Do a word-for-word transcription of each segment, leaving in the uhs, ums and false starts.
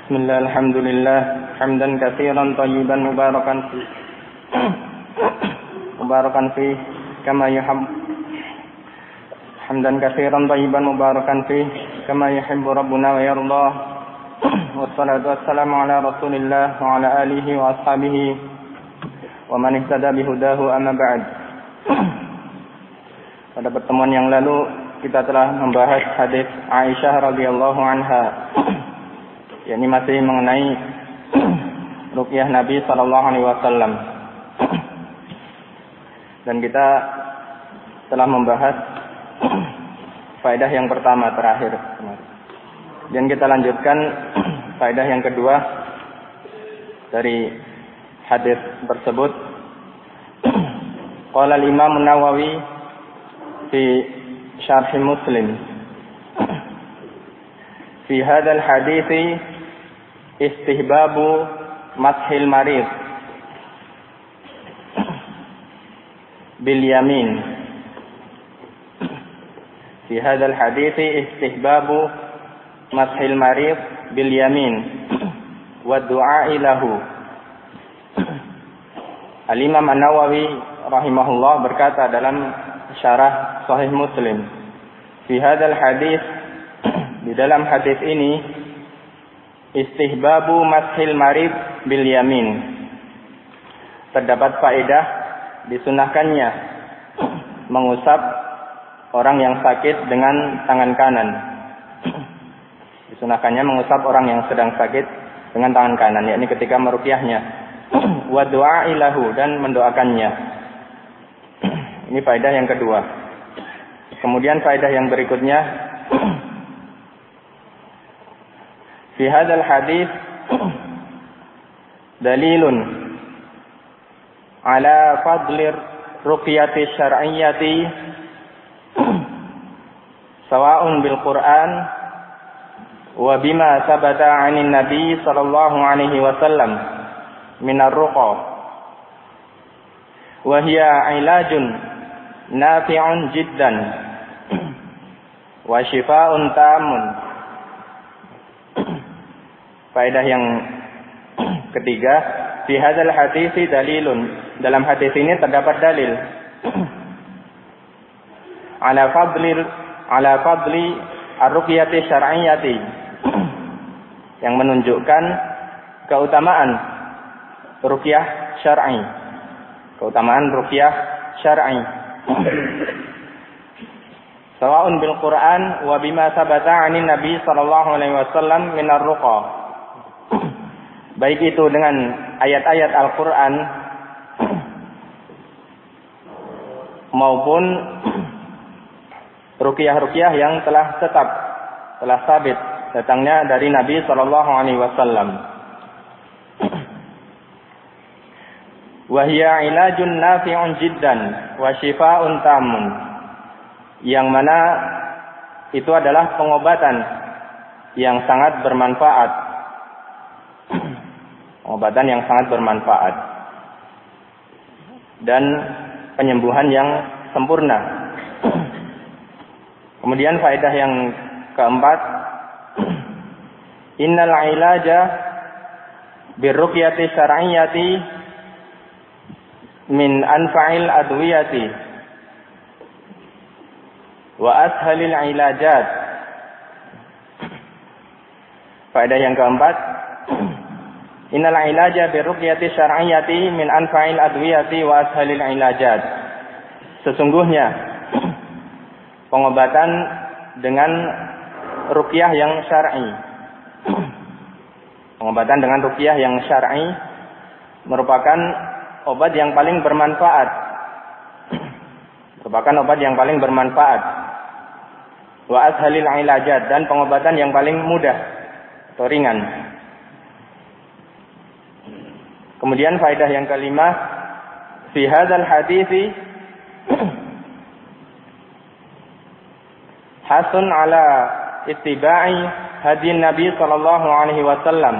Bismillah, alhamdulillah, hamdan katsiran thayyiban mubarakan fi mubarakan fi kama yuhib hamdan katsiran thayyiban mubarakan fi kama yuhibbu rabbuna wa yarda. Wassalatu wassalamu ala Rasulillah wa ala alihi wa ashabihi wa man ihtada bihudahu, amma ba'd. Pada pertemuan yang lalu kita telah membahas hadis Aisyah radhiyallahu anha, yakni masih mengenai ruqyah Nabi sallallahu alaihi wasallam. Dan kita telah membahas faedah yang pertama terakhir. Dan kita lanjutkan faedah yang kedua dari hadis tersebut. Qala al-Imam An-Nawawi fi Syarh Muslim, fi hadzal hadithi istihbabu mashil marid bil yamin. Fi hadzal hadithi istihbabu mashil marid bil yamin wa du'a lahu. Al-Imam An-Nawawi rahimahullah berkata dalam syarah Sahih Muslim, fi hadzal hadis, di dalam hadis ini, istihbabu mashil marid bil yamin, terdapat faedah disunahkannya mengusap orang yang sakit dengan tangan kanan. Disunahkannya mengusap orang yang sedang sakit dengan tangan kanan, yakni ketika meruqyahnya. Wa du'a lahu, dan mendoakannya. Ini faedah yang kedua. Kemudian faedah yang berikutnya, fi hadzal hadis dalilun ala fadlir ruqyati syar'iyyati sawa'un bil Qur'an wa bima sabata 'anil nabi sallallahu alaihi wasallam min ar-ruqa wa hiya ilajun nafi'un jiddan wa shifaa'un tamun. Faedah yang ketiga, fi hadzal hadisi dalilun, dalam hadis ini terdapat dalil ala fadli ala fadli ar-ruqyati syar'iyyati, yang menunjukkan keutamaan ruqyah syar'i, keutamaan ruqyah syar'i. Sawa'un bil Qur'an wa bima sabata 'anil nabi sallallahu alaihi wasallam min ar-ruqa, baik itu dengan ayat-ayat Al-Qur'an maupun ruqyah-ruqyah yang telah tetap, telah sabit datangnya dari Nabi sallallahu alaihi wasallam. Wa hiya ilajun nafi'un jiddan wa shifaa'un tamun, yang mana itu adalah pengobatan yang sangat bermanfaat. Pengobatan yang sangat bermanfaat dan penyembuhan yang sempurna. Kemudian faedah yang keempat, innal ilaja birruqyati syar'iyyati min anfa'il adwiyati wa ashalil ilajat. Faedah yang keempat, innal ilaja birruqyati syar'iyyati min anfa'il adwiyati wa ashalil ilajat. Sesungguhnya pengobatan dengan ruqyah yang syar'i, pengobatan dengan ruqyah yang syar'i merupakan obat yang paling bermanfaat, merupakan obat yang paling bermanfaat. Wa ashalil ilajat, dan pengobatan yang paling mudah atau ringan. Kemudian faedah yang kelima, fi hadzal hadisi hasun ala ittiba'i hadi Nabi sallallahu alaihi wasallam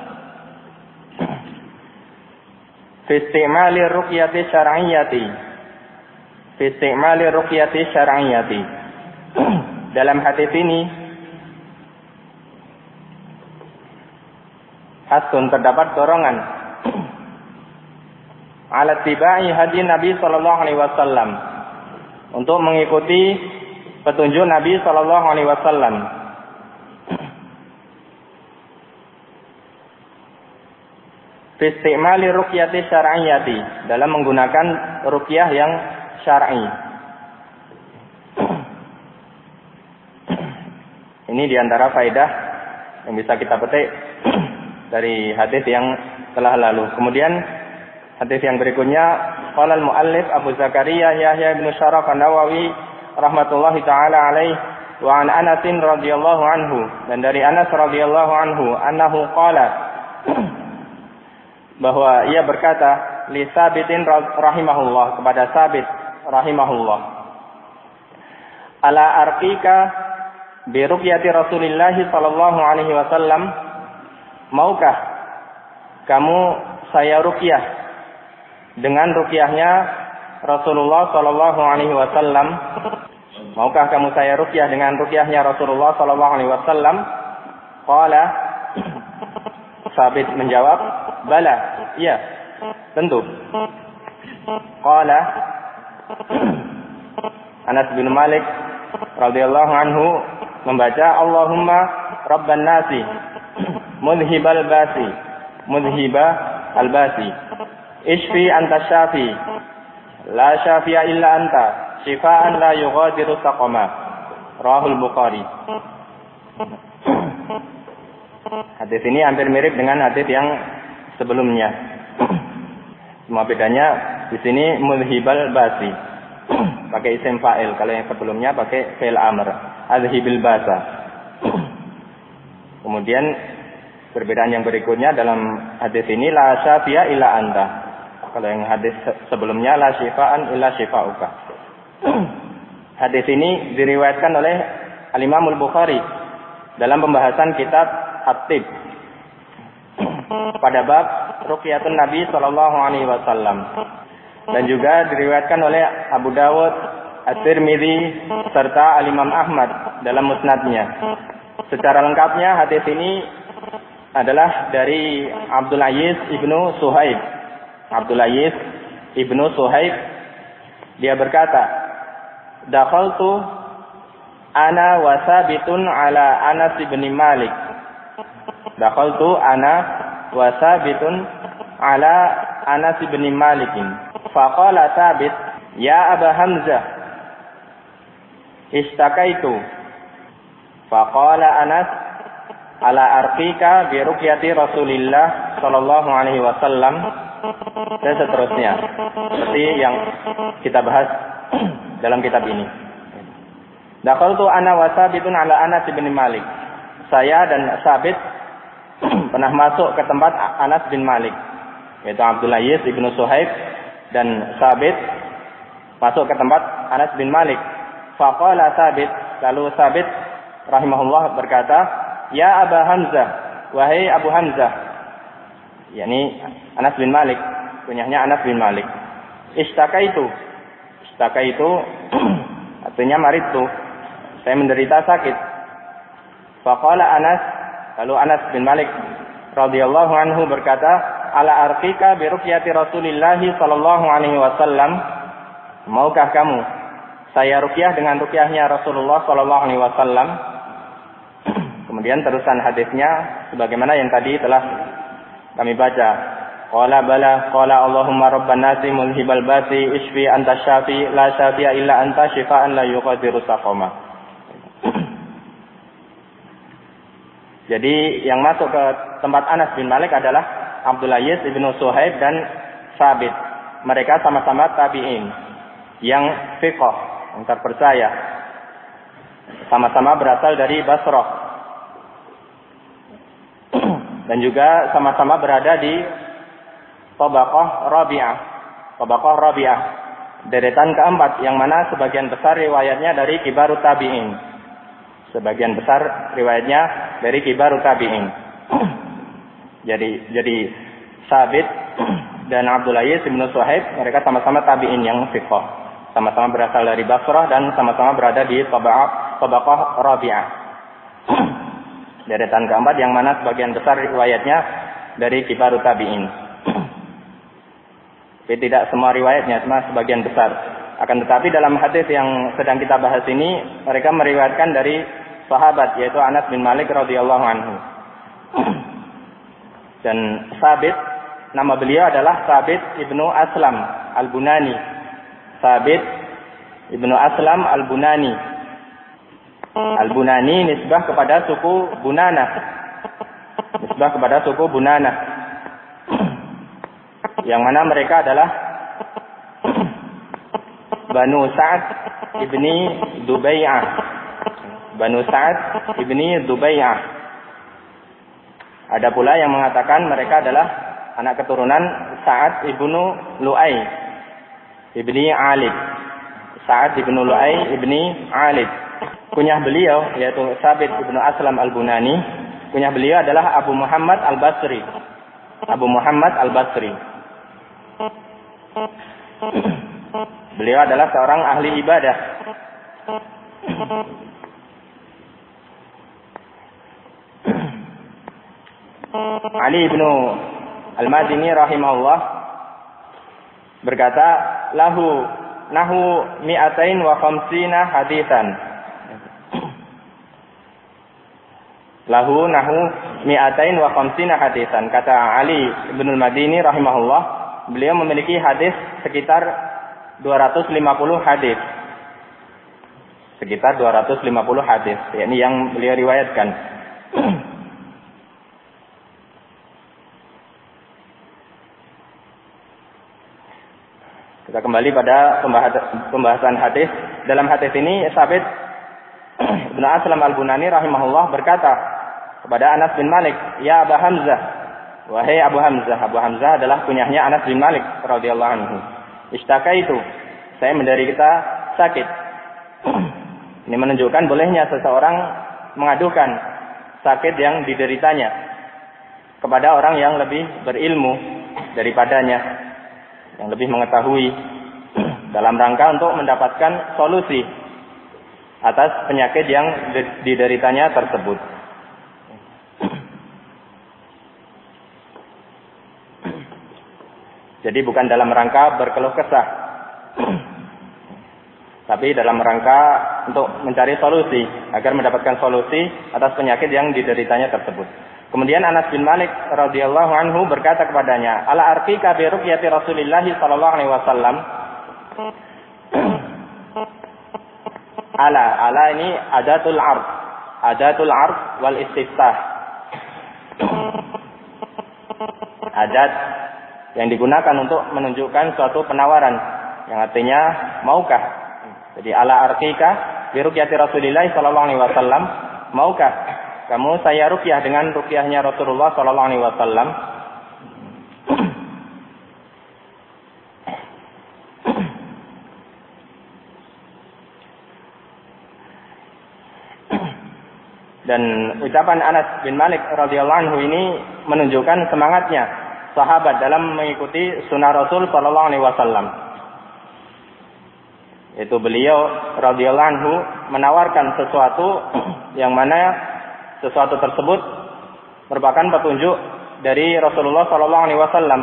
fi istimali ruqyati syar'iyyati fi istimali ruqyati syar'iyyati. Dalam hadis ini hasun terdapat dorongan ala tibai hadi Nabi sallallahu alaihi wasallam, untuk mengikuti petunjuk Nabi sallallahu alaihi wasallam. Fi istimali ruqyati syar'iyyati, dalam menggunakan ruqyah yang syar'i. Ini diantara faedah yang bisa kita petik dari hadis yang telah lalu. Kemudian hadis yang berikutnya, qala al-muallif Abu Zakaria Yahya bin Syaraf An-Nawawi rahmatullahi taala alaihi wa an Anas radhiyallahu anhu, dan dari Anas radhiyallahu anhu annahu qala, bahwa ia berkata li Sabitin rahimahullah, kepada Sabit rahimahullah, ala arqika bi ruqyati Rasulillah sallallahu alaihi wasallam, maukah kamu saya ruqyah dengan ruqyahnya Rasulullah sallallahu alaihi wasallam? Maukah kamu saya ruqyah dengan ruqyahnya Rasulullah sallallahu alaihi wasallam? Qala, Sabit menjawab, bala, iya, tentu. Qala, Anas bin Malik radhiyallahu anhu membaca, Allahumma rabban nasi mudhibal basi mudhiba al-basi ishfi anta syafi la syafi'a illa anta shifaan la yughadiru saqama, rahul Bukhari. Hadis ini hampir mirip dengan hadis yang sebelumnya. Cuma bedanya di sini mudhibal basi pakai isim fa'il, kalau yang sebelumnya pakai fi'il amr, adhibil basa. Kemudian perbedaan yang berikutnya dalam hadis ini, la syafi'a illa anta. Kalau yang hadis sebelumnya, la syifaan illa syifauka. Hadis ini diriwayatkan oleh Al-Imam Al-Bukhari dalam pembahasan kitab At-Tib pada bab ruqyatun Nabi sallallahu alaihi wasallam, dan juga diriwayatkan oleh Abu Dawud, At-Tirmidzi serta Al-Imam Ahmad dalam musnadnya. Secara lengkapnya hadis ini adalah dari Abdul Aziz ibnu Suhaib. Abdul Aziz ibnu Suhaib, dia berkata, dakhaltu ana wa Sabitun ala Anas bin Malik. Dakhaltu ana wa Sabitun ala Anas bin Malikin. Faqala Sabit, ya Aba Hamzah, istakaitu. Faqala Anas, ala arqika bi ruqyati Rasulillah sallallahu alaihi wasallam, dan seterusnya, seperti yang kita bahas dalam kitab ini. Dakhaltu ana wa Sabitun ala Anas bin Malik. Saya dan Sabit pernah masuk ke tempat Anas bin Malik, yaitu Abdul Aziz ibnu Suhaib dan Sabit masuk ke tempat Anas bin Malik. Faqala Sabit, lalu Sabit rahimahullah berkata, ya Aba Hamzah, wahai Abu Hamzah, yakni Anas bin Malik, kunyahnya Anas bin Malik. Istakaitu, istakaitu artinya maritu, saya menderita sakit. Faqala Anas, lalu Anas bin Malik radhiyallahu anhu berkata, ala arqika bi ruqyati Rasulillah sallallahu alaihi wasallam, maukah kamu saya ruqyah dengan ruqyahnya Rasulullah sallallahu alaihi wasallam? Kemudian terusan hadisnya sebagaimana yang tadi telah kami baca. Qala bala, qala Allahumma rabban nasi mulhibal basi ishfi anta syafi la syafi'a illa anta shifaan la yughadiru saqama. Jadi yang masuk ke tempat Anas bin Malik adalah Abdul Aziz ibnu Suhaib dan Sabit. Mereka sama-sama tabi'in yang fiqh, yang terpercaya. Sama-sama berasal dari Basrah. Dan juga sama-sama berada di Tabaqah Rabi'ah. Tabaqah Rabi'ah, deretan keempat, yang mana sebagian besar riwayatnya dari kibarut tabi'in. Sebagian besar riwayatnya dari kibarut tabi'in. Jadi jadi Sabit dan Abdul Aziz bin Suhaib, mereka sama-sama tabi'in yang fiqh. Sama-sama berasal dari Basrah dan sama-sama berada di Tabaqah Tabaqah Rabi'ah. Deretan keempat yang mana sebagian besar riwayatnya dari kibarut tabi'in. Tapi tidak semua riwayatnya, cuma sebagian besar. Akan tetapi dalam hadis yang sedang kita bahas ini, mereka meriwayatkan dari sahabat, yaitu Anas bin Malik radhiyallahu anhu. Dan Sabit, nama beliau adalah Sabit ibnu Aslam al-Bunani. Sabit ibnu Aslam al-Bunani. Al-Bunani nisbah kepada suku Bunana. Nisbah kepada suku Bunana. Yang mana mereka adalah Banu Sa'ad ibni Dubai'ah. Banu Sa'ad ibni Dubai'ah. Ada pula yang mengatakan mereka adalah anak keturunan Sa'ad ibnu Lu'ay ibni Alid. Sa'ad ibnu Lu'ay ibni Alid. Kunyah beliau yaitu Sabit ibnu Aslam al-Bunani. Kunyah beliau adalah Abu Muhammad al-Basri. Abu Muhammad al-Basri. Beliau adalah seorang ahli ibadah. Ali ibnu Al-Madini rahimahullah berkata, lahu nahu mi'atain wa khamsina hadisan. Lahu nahu mi'atain wa khamsina hadisan. Kata Ali ibnu Al-Madini rahimahullah, beliau memiliki hadis sekitar dua ratus lima puluh hadis. Sekitar dua ratus lima puluh hadis. Ini yang beliau riwayatkan. Kita kembali pada pembahasan hadis. Dalam hadis ini Sabit bin Aslam al-Bunani rahimahullah berkata kepada Anas bin Malik, "Ya Abu Hamzah, wahai Abu Hamzah." Abu Hamzah adalah kunyahnya Anas bin Malik radhiyallahu anhu. "Istakaitu, saya menderita sakit." Ini menunjukkan bolehnya seseorang mengadukan sakit yang dideritanya kepada orang yang lebih berilmu daripadanya, yang lebih mengetahui, dalam rangka untuk mendapatkan solusi atas penyakit yang dideritanya tersebut. Jadi bukan dalam rangka berkeluh kesah, tapi dalam rangka untuk mencari solusi agar mendapatkan solusi atas penyakit yang dideritanya tersebut. Kemudian Anas bin Malik radhiyallahu anhu berkata kepadanya, "Ala arqika bi ruqyati Rasulillah sallallahu alaihi wasallam." Ala, ala ini adatul ard. Adatul ard wal istiftah. Adat yang digunakan untuk menunjukkan suatu penawaran yang artinya maukah. Jadi ala arqika bi ruqyati Rasulillah sallallahu alaihi wasallam, maukah kamu saya ruqyah dengan ruqyahnya Rasulullah sallallahu alaihi wasallam? Dan ucapan Anas bin Malik radhiyallahu anhu ini menunjukkan semangatnya sahabat dalam mengikuti sunnah Rasul sallallahu alaihi wasallam. Itu beliau radhiyallahu anhu menawarkan sesuatu yang mana sesuatu tersebut merupakan petunjuk dari Rasulullah sallallahu alaihi wasallam.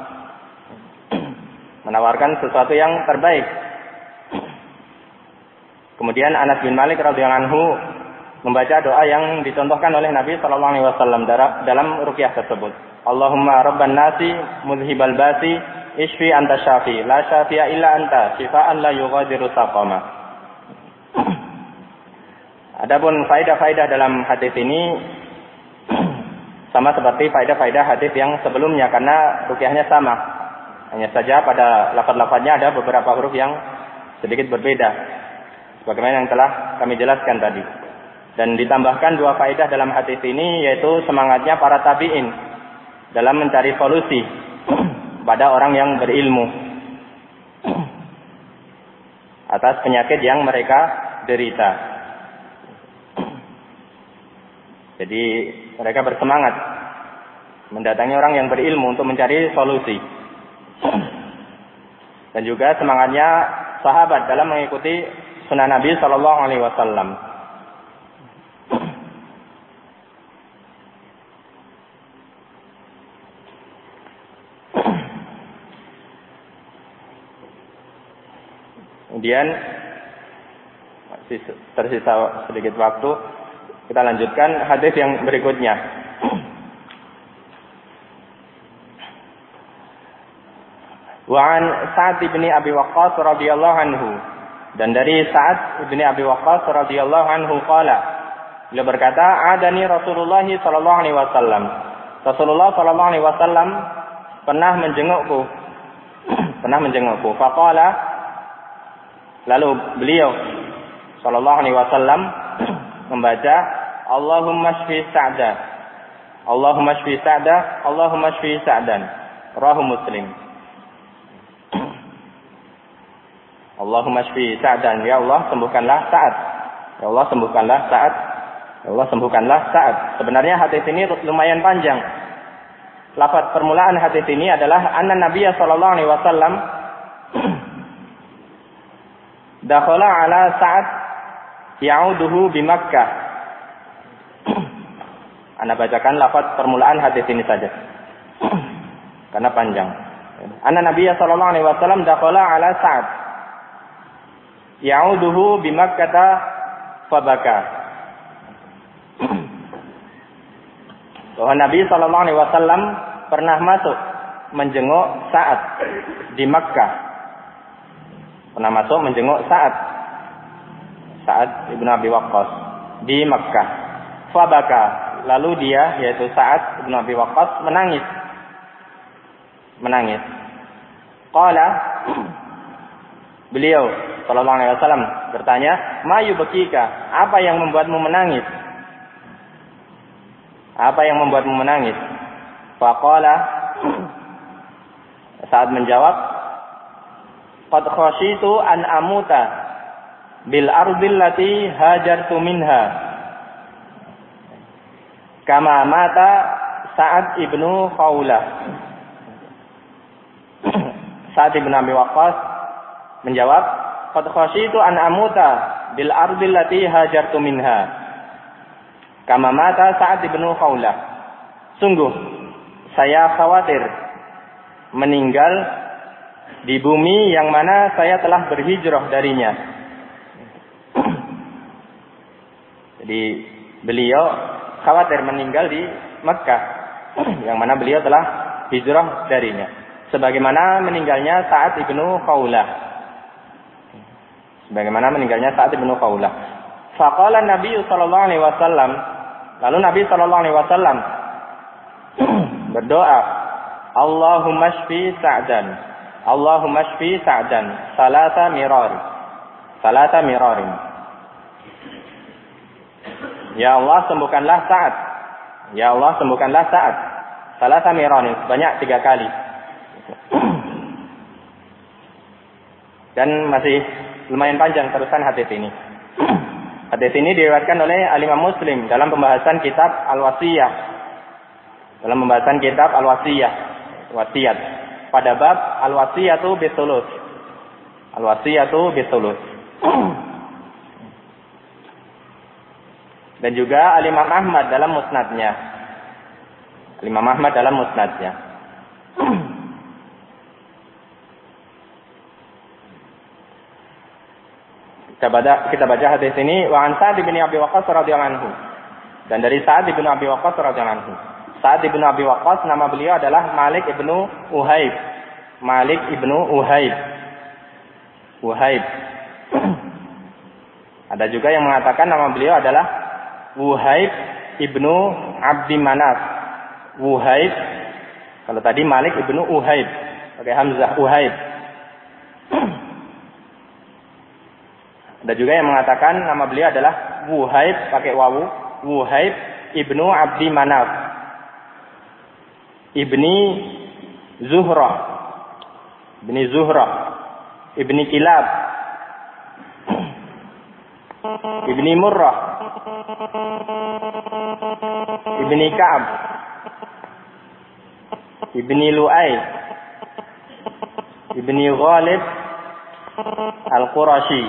Menawarkan sesuatu yang terbaik. Kemudian Anas bin Malik radhiyallahu anhu membaca doa yang dicontohkan oleh Nabi sallallahu alaihi wasallam dalam ruqyah tersebut. Allahumma rabban nasi mudhibal basi ishfi anta syafi la syafi'a illa anta syifaan la yughadiru saqama. Adapun faedah-faedah dalam hadis ini sama seperti faedah-faedah hadis yang sebelumnya karena ruqyahnya sama. Hanya saja pada lafaz-lafaznya ada beberapa huruf yang sedikit berbeda. Sebagaimana yang telah kami jelaskan tadi. Dan ditambahkan dua faedah dalam hadis ini, yaitu semangatnya para tabi'in dalam mencari solusi pada orang yang berilmu atas penyakit yang mereka derita. Jadi mereka bersemangat mendatangi orang yang berilmu untuk mencari solusi. Dan juga semangatnya sahabat dalam mengikuti sunnah Nabi sallallahu alaihi wasallam. Kemudian masih tersisa sedikit waktu, kita lanjutkan hadis yang berikutnya. Wa an Sa'd bin Abi Waqqas radhiyallahu anhu, dan dari Sa'd bin Abi Waqqas radhiyallahu anhu qala, beliau berkata, adani Rasulullah sallallahu alaihi wasallam. Rasulullah sallallahu alaihi wasallam pernah menjengukku. pernah menjengukku. Faqala, lalu beliau sallallahu alaihi wasallam membaca Allahumma shfi Sa'da. Allahumma shfi Sa'da, Allahumma shfi Sa'dan. Rawahu Muslim. Allahumma shfi Sa'dan, ya Allah sembuhkanlah Sa'ad. Ya Allah sembuhkanlah Sa'ad. Ya Allah sembuhkanlah Sa'ad. Sebenarnya hadis ini lumayan panjang. Lafaz permulaan hadis ini adalah anna Nabiya sallallahu alaihi wasallam dakhala ala Sa'ad ya'uduhu bi Makkah. Anda bacakan lafaz permulaan hadis ini saja. Karena panjang. Anna Nabiya sallallahu alaihi wasallam dakhala ala Sa'ad ya'uduhu bi Makkah fabaka. Bahwa Nabi sallallahu alaihi wasallam pernah masuk menjenguk Sa'ad di Makkah. Pernah masuk menjenguk Sa'ad. Sa'ad ibn Abi Waqqas di Makkah. Fabaka, lalu dia yaitu Sa'ad ibn Abi Waqqas menangis. Menangis. Qala, beliau sallallahu alaihi wasallam bertanya, "Ma yubkika? Apa yang membuatmu menangis?" Apa yang membuatmu menangis? Faqala, saat menjawab, qad khashitu an amuta bil ardil lati hajartu minha kama mata Sa'ad ibnu Khawlah. Sa'ad ibn Abi Waqqas menjawab, qad khashitu an amuta bil ardil lati hajartu minha kama mata Sa'ad ibn Khawlah. Sungguh saya khawatir meninggal di bumi yang mana saya telah berhijrah darinya. Jadi beliau khawatir meninggal di Mekah yang mana beliau telah hijrah darinya, sebagaimana meninggalnya Sa'ad ibn Khawlah. Sebagaimana meninggalnya Sa'ad ibn Khawlah. Faqala Nabi sallallahu alaihi wasallam, lalu Nabi sallallahu alaihi wasallam berdoa, Allahumma shfi Sa'dan, Allahumma shfi Sa'dan salata mirari, salata mirari. Ya Allah sembuhkanlah Sa'ad, ya Allah sembuhkanlah Sa'ad, salata mirari, banyak tiga kali. Dan masih lumayan panjang terusan hadis ini. Hadis ini diriwayatkan oleh Al-Imam Muslim dalam pembahasan kitab Al-Wasiyah. Dalam pembahasan kitab Al-Wasiyah, wasiat. Pada bab Al-Wasiyatu bisulus. Al-Wasiyatu bisulus. Dan juga Al-Imam Ahmad dalam musnadnya. Al-Imam Ahmad dalam musnadnya. Kita baca, kita baca hadis ini, wa an Sa'd bin Abi Waqqas radhiyallahu anhu. Dan dari Sa'd bin Abi Waqqas radhiyallahu anhu. Sa'd bin Abi Waqqas nama beliau adalah Malik ibnu Uhaib. Malik ibnu Uhaib. Uhaib. Ada juga yang mengatakan nama beliau adalah Uhaib ibnu Abdi Manaf. Uhaib. Kalau tadi Malik ibnu Uhaib pakai hamzah, Uhaib. Ada juga yang mengatakan nama beliau adalah Wuhaib pakai wawu, Wuhaib ibnu Abdi Manaf, ibni Zuhrah, ibni Zuhrah, ibni Kilab, ibni Murrah, ibni Ka'ab, ibni Lu'ay, ibni Ghalib Al-Qurashi.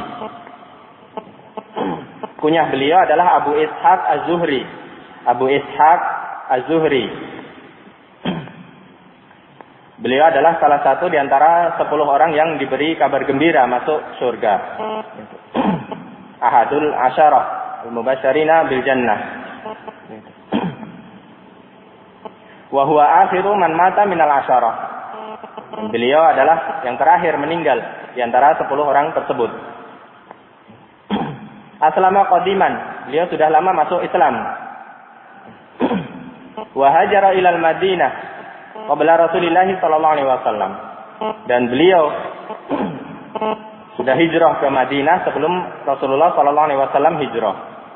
Kunyah beliau adalah Abu Ishaq Az-Zuhri. Abu Ishaq Az-Zuhri. Beliau adalah salah satu di antara sepuluh orang yang diberi kabar gembira masuk surga. Ahadul asyarah al-mubasysyirina bil jannah. Wa huwa akhiru man mata minal asyarah. Beliau adalah yang terakhir meninggal di antara sepuluh orang tersebut. Aslama qadiman, beliau sudah lama masuk Islam. Wa hajara ilal Madinah qabla Rasulillah sallallahu alaihi wasallam. Dan beliau sudah hijrah ke Madinah sebelum Rasulullah sallallahu alaihi wasallam hijrah.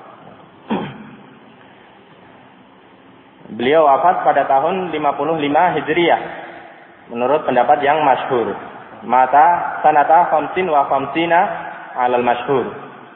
Beliau wafat pada tahun lima puluh lima Hijriah menurut pendapat yang masyhur. Mata sanata khamsin wa khamsina alal masyhur.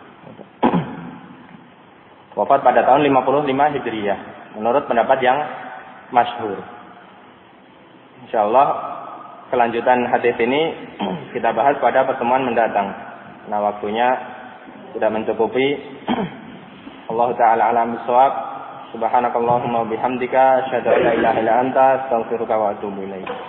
Wafat pada tahun lima puluh lima Hijriah menurut pendapat yang masyhur. Insyaallah kelanjutan hadis ini kita bahas pada pertemuan mendatang. Nah, waktunya sudah mencukupi. Allah taala alam bisawab. Subhanakallahumma bihamdika asyhadu an la ilaha illa anta astaghfiruka wa atubu ilaik.